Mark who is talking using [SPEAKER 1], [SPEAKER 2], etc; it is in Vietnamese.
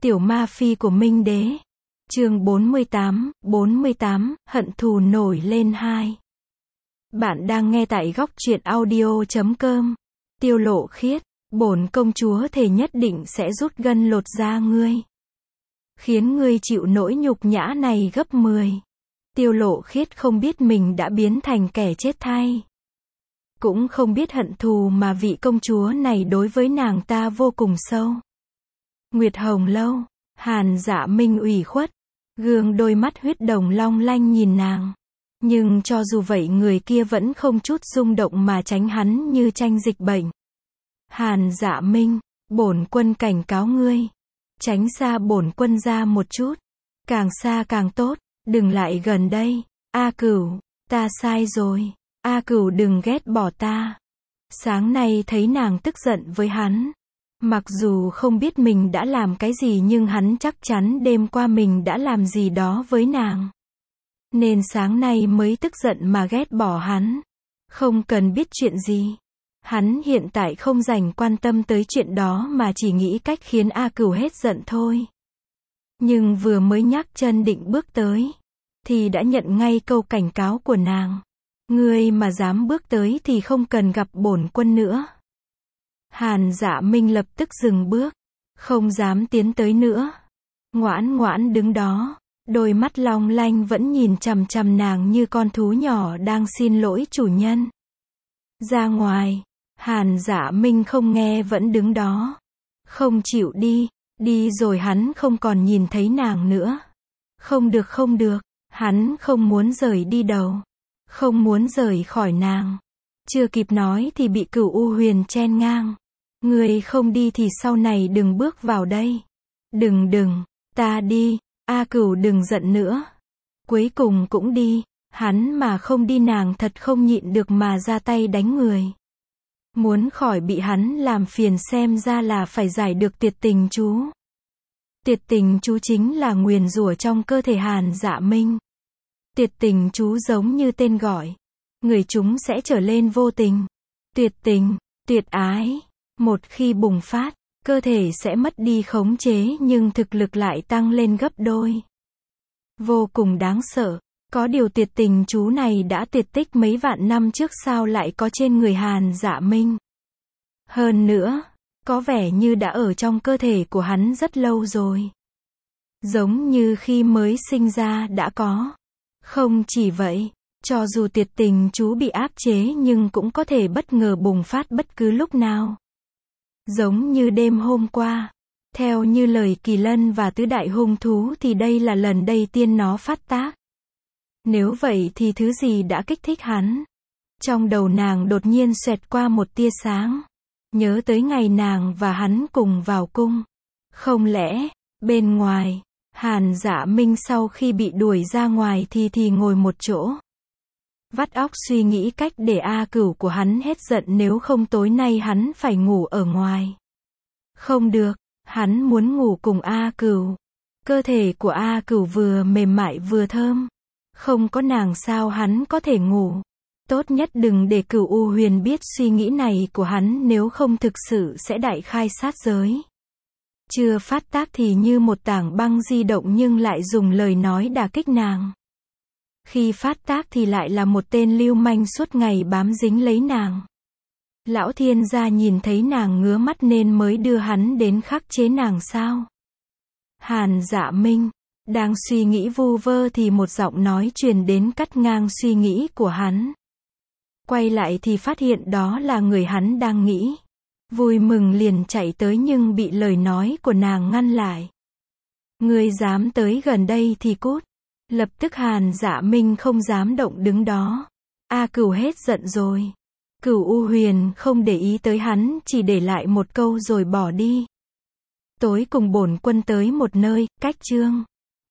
[SPEAKER 1] Tiểu ma phi của Minh Đế. Chương 48, hận thù nổi lên 2. Bạn đang nghe tại góc truyện audio.com. Tiêu Lộ Khiết, bổn công chúa thề nhất định sẽ rút gân lột da ngươi, khiến ngươi chịu nỗi nhục nhã này gấp 10. Tiêu Lộ Khiết không biết mình đã biến thành kẻ chết thay, cũng không biết hận thù mà vị công chúa này đối với nàng ta vô cùng sâu. Nguyệt Hồng Lâu, Hàn Dạ Minh ủy khuất, gương đôi mắt huyết đồng long lanh nhìn nàng. Nhưng cho dù vậy người kia vẫn không chút rung động mà tránh hắn như tranh dịch bệnh. Hàn Dạ Minh, bổn quân cảnh cáo ngươi, tránh xa bổn quân ra một chút, càng xa càng tốt, đừng lại gần đây. A Cửu, ta sai rồi, A Cửu đừng ghét bỏ ta. Sáng nay thấy nàng tức giận với hắn, mặc dù không biết mình đã làm cái gì nhưng hắn chắc chắn đêm qua mình đã làm gì đó với nàng, nên sáng nay mới tức giận mà ghét bỏ hắn. Không cần biết chuyện gì, hắn hiện tại không dành quan tâm tới chuyện đó mà chỉ nghĩ cách khiến A Cửu hết giận thôi. Nhưng vừa mới nhắc chân định bước tới, thì đã nhận ngay câu cảnh cáo của nàng. Ngươi mà dám bước tới thì không cần gặp bổn quân nữa. Hàn Dạ Minh lập tức dừng bước, không dám tiến tới nữa. Ngoãn ngoãn đứng đó, đôi mắt long lanh vẫn nhìn chằm chằm nàng như con thú nhỏ đang xin lỗi chủ nhân. Ra ngoài, Hàn Dạ Minh không nghe vẫn đứng đó, không chịu đi, đi rồi hắn không còn nhìn thấy nàng nữa. Không được không được, hắn không muốn rời đi đâu, không muốn rời khỏi nàng. Chưa kịp nói thì bị Cửu U Huyền chen ngang. Ngươi không đi thì sau này đừng bước vào đây. Đừng, ta đi. A Cửu đừng giận nữa. Cuối cùng cũng đi, hắn mà không đi nàng thật không nhịn được mà ra tay đánh người. Muốn khỏi bị hắn làm phiền xem ra là phải giải được tuyệt tình chú. Tuyệt tình chú chính là nguyền rủa trong cơ thể Hàn Dạ Minh. Tuyệt tình chú giống như tên gọi, người chúng sẽ trở lên vô tình, tuyệt tình, tuyệt ái. Một khi bùng phát, cơ thể sẽ mất đi khống chế nhưng thực lực lại tăng lên gấp đôi. Vô cùng đáng sợ. Có điều tuyệt tình chú này đã tuyệt tích mấy vạn năm trước sao lại có trên người Hàn Dạ Minh. Hơn nữa, có vẻ như đã ở trong cơ thể của hắn rất lâu rồi. Giống như khi mới sinh ra đã có. Không chỉ vậy, cho dù tuyệt tình chú bị áp chế nhưng cũng có thể bất ngờ bùng phát bất cứ lúc nào. Giống như đêm hôm qua, theo như lời Kỳ Lân và tứ đại hung thú thì đây là lần đầu tiên nó phát tác. Nếu vậy thì thứ gì đã kích thích hắn? Trong đầu nàng đột nhiên xoẹt qua một tia sáng. Nhớ tới ngày nàng và hắn cùng vào cung. Không lẽ, bên ngoài, Hàn Dạ Minh sau khi bị đuổi ra ngoài thì ngồi một chỗ, vắt óc suy nghĩ cách để A Cửu của hắn hết giận, nếu không tối nay hắn phải ngủ ở ngoài. Không được, hắn muốn ngủ cùng A Cửu. Cơ thể của A Cửu vừa mềm mại vừa thơm. Không có nàng sao hắn có thể ngủ. Tốt nhất đừng để Cửu U Huyền biết suy nghĩ này của hắn, nếu không thực sự sẽ đại khai sát giới. Chưa phát tác thì như một tảng băng di động nhưng lại dùng lời nói đả kích nàng. Khi phát tác thì lại là một tên lưu manh suốt ngày bám dính lấy nàng. Lão thiên gia nhìn thấy nàng ngứa mắt nên mới đưa hắn đến khắc chế nàng sao? Hàn Dạ Minh đang suy nghĩ vu vơ thì một giọng nói truyền đến cắt ngang suy nghĩ của hắn. Quay lại thì phát hiện đó là người hắn đang nghĩ. Vui mừng liền chạy tới nhưng bị lời nói của nàng ngăn lại. Ngươi dám tới gần đây thì cút. Lập tức Hàn Dạ Minh không dám động đứng đó. A Cửu hết giận rồi. Cửu U Huyền không để ý tới hắn, chỉ để lại một câu rồi bỏ đi. Tối cùng bổn quân tới một nơi, cách chương.